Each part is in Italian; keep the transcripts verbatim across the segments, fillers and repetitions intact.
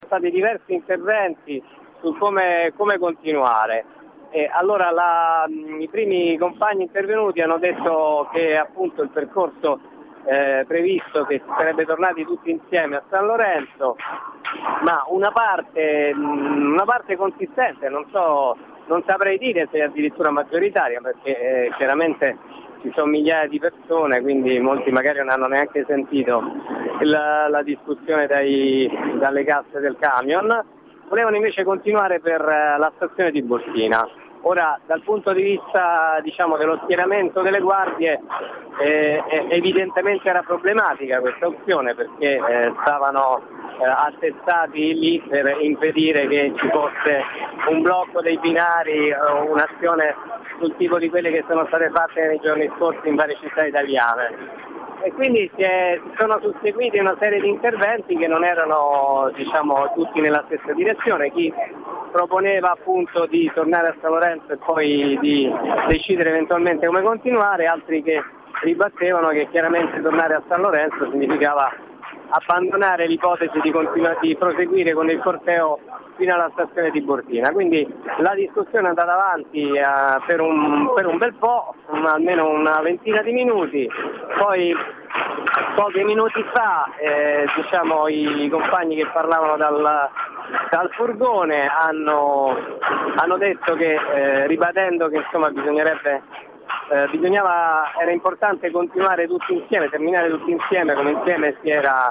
stati diversi interventi su come, come continuare. E allora la, i primi compagni intervenuti hanno detto che appunto il percorso eh, previsto, che si sarebbe tornati tutti insieme a San Lorenzo, ma una parte, una parte consistente, non so, non saprei dire se addirittura maggioritaria, perché eh, chiaramente ci sono migliaia di persone, quindi molti magari non hanno neanche sentito la, la discussione dai, dalle casse del camion, volevano invece continuare per la stazione di Tiburtina. Ora, dal punto di vista, diciamo, dello schieramento delle guardie, eh, evidentemente era problematica questa opzione, perché eh, stavano eh, attestati lì per impedire che ci fosse un blocco dei binari o un'azione sul tipo di quelle che sono state fatte nei giorni scorsi in varie città italiane. E quindi si, è, si sono susseguiti una serie di interventi che non erano, diciamo, tutti nella stessa direzione. Chi proponeva appunto di tornare a San Lorenzo e poi di decidere eventualmente come continuare, altri che ribattevano che chiaramente tornare a San Lorenzo significava abbandonare l'ipotesi di, continu- di proseguire con il corteo fino alla stazione di Tiburtina. Quindi la discussione è andata avanti eh, per, un, per un bel po', un, almeno una ventina di minuti, poi pochi minuti fa eh, diciamo, i compagni che parlavano dal, dal furgone hanno, hanno detto che, eh, ribadendo che insomma bisognerebbe Eh, bisognava, era importante continuare tutti insieme, terminare tutti insieme come insieme si era,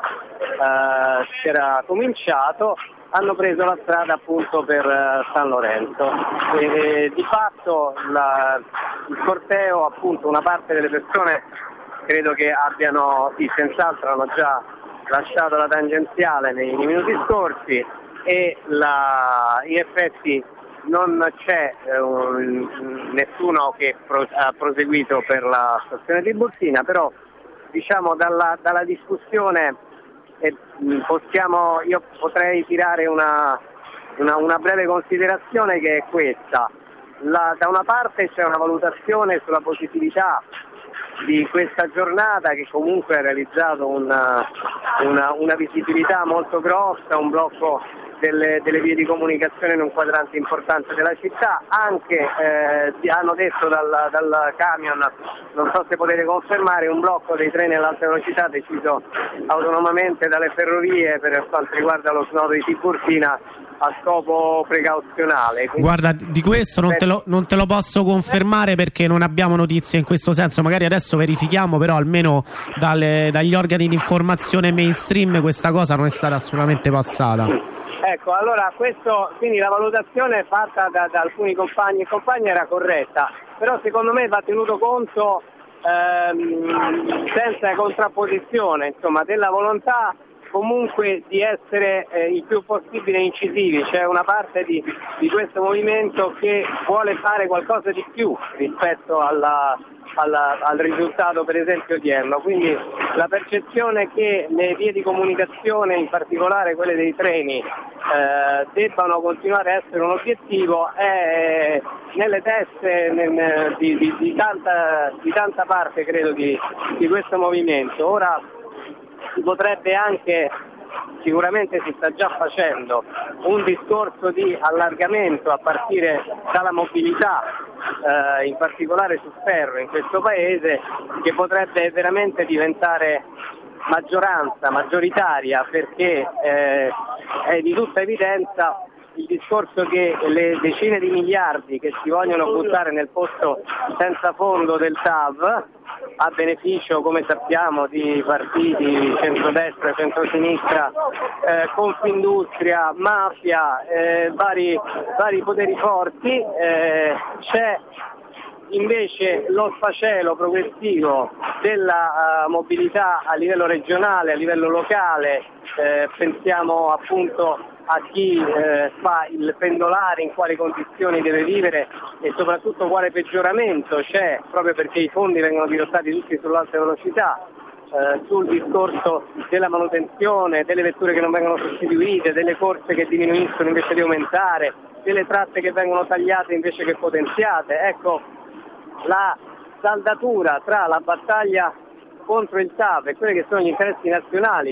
eh, si era cominciato, hanno preso la strada appunto per eh, San Lorenzo. E, e, di fatto la, il corteo, appunto, una parte delle persone credo che abbiano, sì, senz'altro hanno già lasciato la tangenziale nei, nei minuti scorsi e la, in effetti non c'è eh, un, nessuno che pro, ha proseguito per la stazione di Tiburtina, però diciamo dalla, dalla discussione eh, possiamo, io potrei tirare una, una, una breve considerazione che è questa. La, da una parte c'è una valutazione sulla positività di questa giornata che comunque ha realizzato una, una, una visibilità molto grossa, un blocco Delle, delle vie di comunicazione in un quadrante importante della città, anche eh, hanno detto dal, dal camion, non so se potete confermare, un blocco dei treni all'alta velocità deciso autonomamente dalle ferrovie per quanto riguarda lo snodo di Tiburtina a scopo precauzionale. Quindi, guarda, di questo non te, lo, non te lo posso confermare perché non abbiamo notizie in questo senso, magari adesso verifichiamo, però almeno dalle, dagli organi di informazione mainstream questa cosa non è stata assolutamente passata. Ecco, allora questo, quindi la valutazione fatta da, da alcuni compagni e compagne era corretta, però secondo me va tenuto conto ehm, senza contrapposizione, insomma, della volontà comunque di essere eh, il più possibile incisivi. C'è una parte di, di questo movimento che vuole fare qualcosa di più rispetto alla Alla, al risultato per esempio odierno, quindi la percezione che le vie di comunicazione, in particolare quelle dei treni, eh, debbano continuare a essere un obiettivo è nelle teste nel, di, di, di, tanta, di tanta parte credo di, di questo movimento. Ora si potrebbe anche, sicuramente si sta già facendo, un discorso di allargamento a partire dalla mobilità, eh, in particolare sul ferro in questo paese, che potrebbe veramente diventare maggioranza, maggioritaria, perché eh, è di tutta evidenza il discorso che le decine di miliardi che si vogliono buttare nel posto senza fondo del T A V, a beneficio, come sappiamo, di partiti centrodestra, centrosinistra, eh, Confindustria, mafia, eh, vari, vari poteri forti, eh, c'è invece lo sfacelo progressivo della uh, mobilità a livello regionale, a livello locale, eh, pensiamo appunto a chi eh, fa il pendolare, in quali condizioni deve vivere e soprattutto quale peggioramento c'è, proprio perché i fondi vengono dirottati tutti sull'alta velocità, eh, sul discorso della manutenzione, delle vetture che non vengono sostituite, delle corse che diminuiscono invece di aumentare, delle tratte che vengono tagliate invece che potenziate. Ecco, la saldatura tra la battaglia contro il T A V e quelli che sono gli interessi nazionali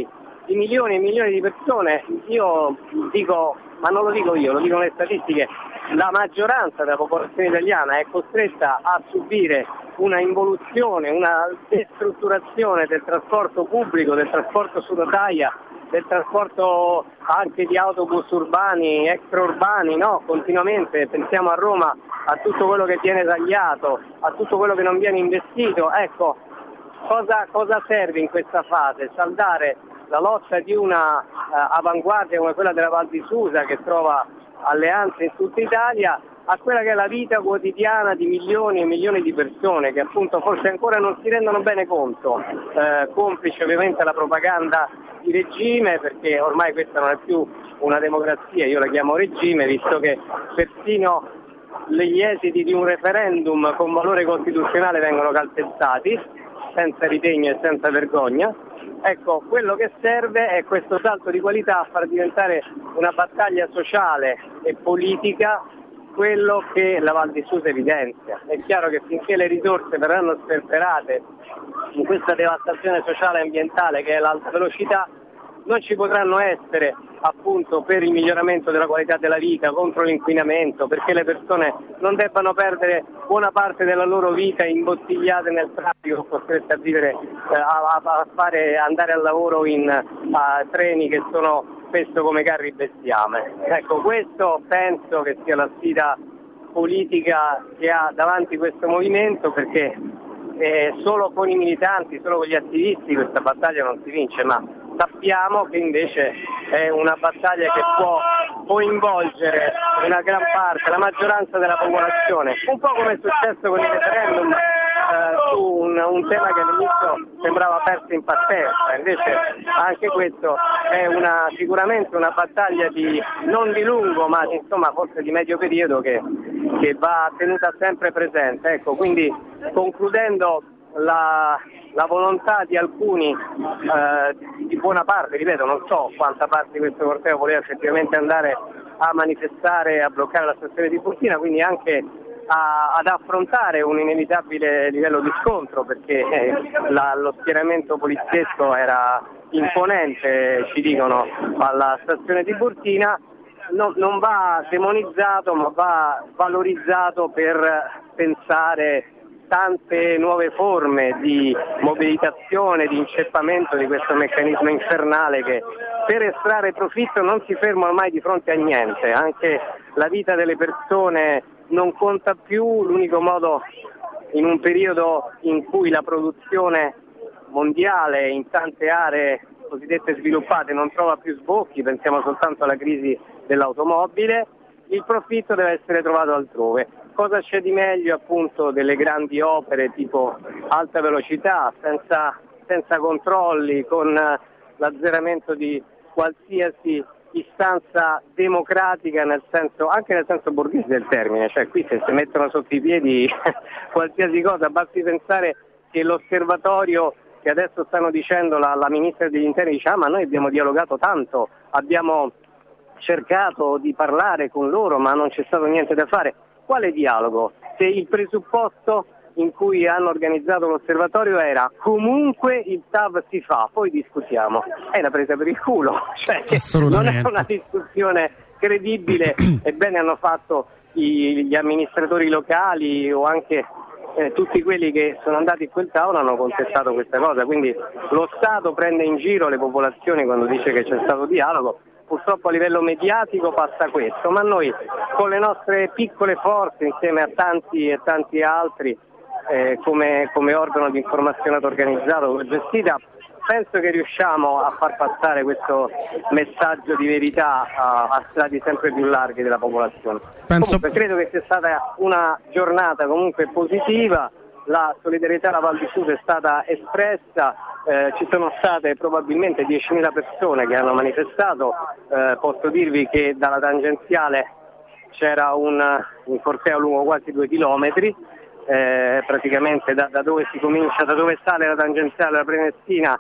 di milioni e milioni di persone. Io dico, ma non lo dico io, lo dicono le statistiche, la maggioranza della popolazione italiana è costretta a subire una involuzione, una destrutturazione del trasporto pubblico, del trasporto su rotaia, del trasporto anche di autobus urbani, extraurbani, no? Continuamente pensiamo a Roma, a tutto quello che viene tagliato, a tutto quello che non viene investito. Ecco, cosa, cosa serve in questa fase? Saldare la lotta di una uh, avanguardia come quella della Val di Susa, che trova alleanze in tutta Italia, a quella che è la vita quotidiana di milioni e milioni di persone che appunto forse ancora non si rendono bene conto, eh, complice ovviamente la propaganda di regime, perché ormai questa non è più una democrazia, io la chiamo regime, visto che persino gli esiti di un referendum con valore costituzionale vengono calpestati senza ritegno e senza vergogna. Ecco, quello che serve è questo salto di qualità a far diventare una battaglia sociale e politica quello che la Val di Susa evidenzia. È chiaro che finché le risorse verranno sperperate in questa devastazione sociale e ambientale che è l'alta velocità, non ci potranno essere appunto per il miglioramento della qualità della vita, contro l'inquinamento, perché le persone non debbano perdere buona parte della loro vita imbottigliate nel traffico, costrette a vivere, eh, a, a fare andare al lavoro in a, treni che sono spesso come carri bestiame. Ecco, questo penso che sia la sfida politica che ha davanti questo movimento, perché eh, solo con i militanti, solo con gli attivisti questa battaglia non si vince, ma sappiamo che invece è una battaglia che può coinvolgere una gran parte, la maggioranza della popolazione, un po' come è successo con il referendum eh, su un, un tema che all'inizio sembrava perso in partenza. Invece anche questo è una, sicuramente una battaglia di non di lungo, ma insomma forse di medio periodo che, che va tenuta sempre presente. Ecco, quindi concludendo, la, la volontà di alcuni, eh, di buona parte, ripeto, non so quanta parte di questo corteo voleva effettivamente andare a manifestare, a bloccare la stazione di Tiburtina, quindi anche a, ad affrontare un inevitabile livello di scontro, perché eh, la, lo schieramento poliziesco era imponente, ci dicono, alla stazione di Tiburtina. No, non va demonizzato, ma va valorizzato per pensare tante nuove forme di mobilitazione, di inceppamento di questo meccanismo infernale che per estrarre profitto non si ferma ormai di fronte a niente. Anche la vita delle persone non conta più, l'unico modo in un periodo in cui la produzione mondiale in tante aree cosiddette sviluppate non trova più sbocchi, pensiamo soltanto alla crisi dell'automobile, il profitto deve essere trovato altrove. Cosa c'è di meglio appunto delle grandi opere tipo alta velocità, senza, senza controlli, con l'azzeramento di qualsiasi istanza democratica, nel senso, anche nel senso borghese del termine, cioè qui se si mettono sotto i piedi qualsiasi cosa, basti pensare che l'osservatorio che adesso stanno dicendo la, la ministra degli interni dice ah ma noi abbiamo dialogato tanto, abbiamo cercato di parlare con loro ma non c'è stato niente da fare. Quale dialogo? Se il presupposto in cui hanno organizzato l'osservatorio era comunque il T A V si fa, poi discutiamo, è una presa per il culo, cioè non è una discussione credibile. Ebbene hanno fatto i, gli amministratori locali o anche eh, tutti quelli che sono andati in quel tavolo hanno contestato questa cosa, quindi lo Stato prende in giro le popolazioni quando dice che c'è stato dialogo. Purtroppo a livello mediatico passa questo, ma noi con le nostre piccole forze insieme a tanti e tanti altri eh, come, come organo di informazione organizzato, gestita, penso che riusciamo a far passare questo messaggio di verità a, a strati sempre più larghi della popolazione. Penso... Comunque, credo che sia stata una giornata comunque positiva, la solidarietà alla Val di Susa è stata espressa, eh, ci sono state probabilmente diecimila persone che hanno manifestato, eh, posso dirvi che dalla tangenziale c'era un, un corteo lungo quasi due chilometri, eh, praticamente da, da dove si comincia, da dove sale la tangenziale della Prenestina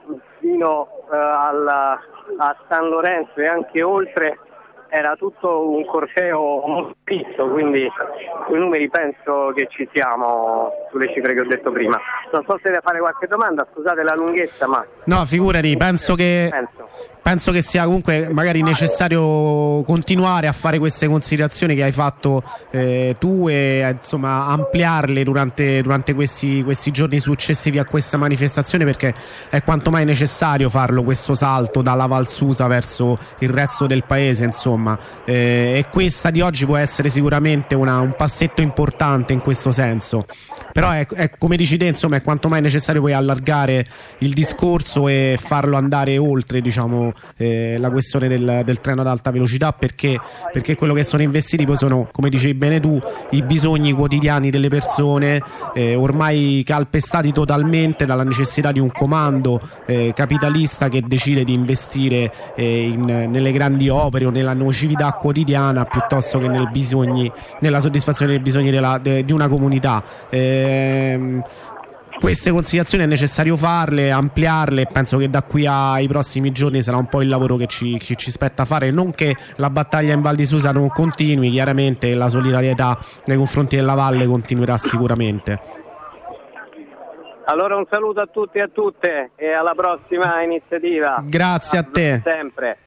fino eh, alla, a San Lorenzo e anche oltre. Era tutto un corteo molto fisso, quindi sui numeri penso che ci siamo sulle cifre che ho detto prima. Non so se da fare qualche domanda, scusate la lunghezza, ma... No, figurati, penso che, penso. penso che sia comunque magari necessario continuare a fare queste considerazioni che hai fatto eh, tu e insomma ampliarle durante, durante questi, questi giorni successivi a questa manifestazione, perché è quanto mai necessario farlo, questo salto dalla Val Susa verso il resto del paese, insomma. Eh, e questa di oggi può essere sicuramente una, un passetto importante in questo senso. Però è, è come dici te, insomma, è quanto mai necessario poi allargare il discorso e farlo andare oltre, diciamo, eh, la questione del, del treno ad alta velocità, perché, perché quello che sono investiti poi sono, come dicevi bene tu, i bisogni quotidiani delle persone, eh, ormai calpestati totalmente dalla necessità di un comando eh, capitalista che decide di investire eh, in, nelle grandi opere o nella nocività quotidiana piuttosto che nel bisogni, nella soddisfazione dei bisogni della, de, di una comunità. Eh, Queste considerazioni è necessario farle, ampliarle, e penso che da qui ai prossimi giorni sarà un po' il lavoro che ci, che ci spetta fare. Non che la battaglia in Val di Susa non continui, chiaramente la solidarietà nei confronti della valle continuerà sicuramente. Allora un saluto a tutti e a tutte e alla prossima iniziativa. Grazie a te. Sempre.